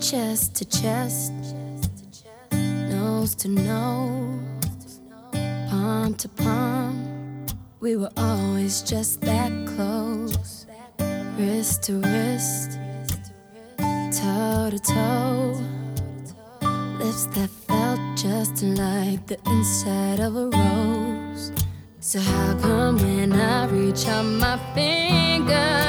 chest to chest, nose to nose, palm to palm. We were always just that close, wrist to wrist, toe to toe, lips that felt just like the inside of a rose. So how come when I reach out my finger,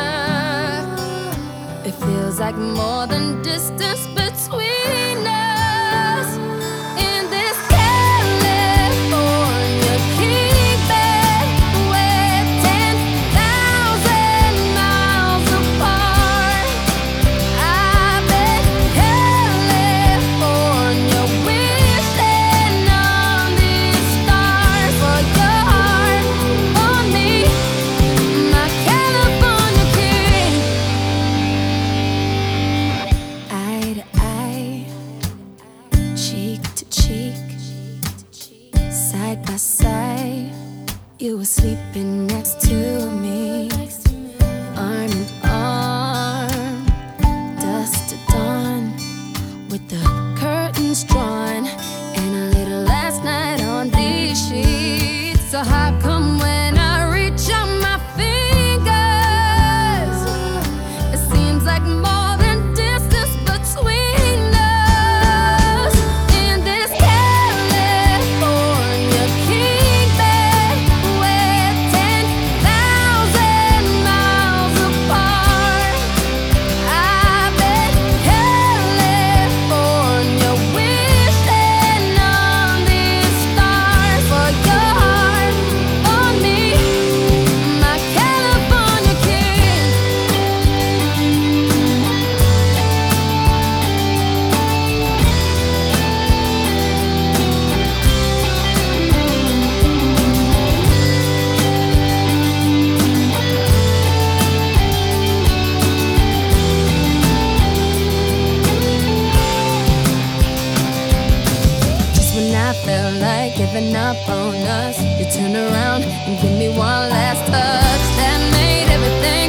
it feels like more than distance between us? In this California king bed, we're 10,000 miles apart. I bet California wishing on these stars for your heart on me, my California king. Eye to eye, cheek to cheek, side by side, you were sleeping next to me, arm in arm, dusk to dawn, with the curtains drawn, and a little last night on these sheets. So how come when I reach out my fingers, it seems like more than distance between us? In this California king bed, we're 10,000 miles apart. I bet California wishing on these stars for your heart on me, my California king. Just when I felt like giving up on us, you turned around and gave me one last touch that made everything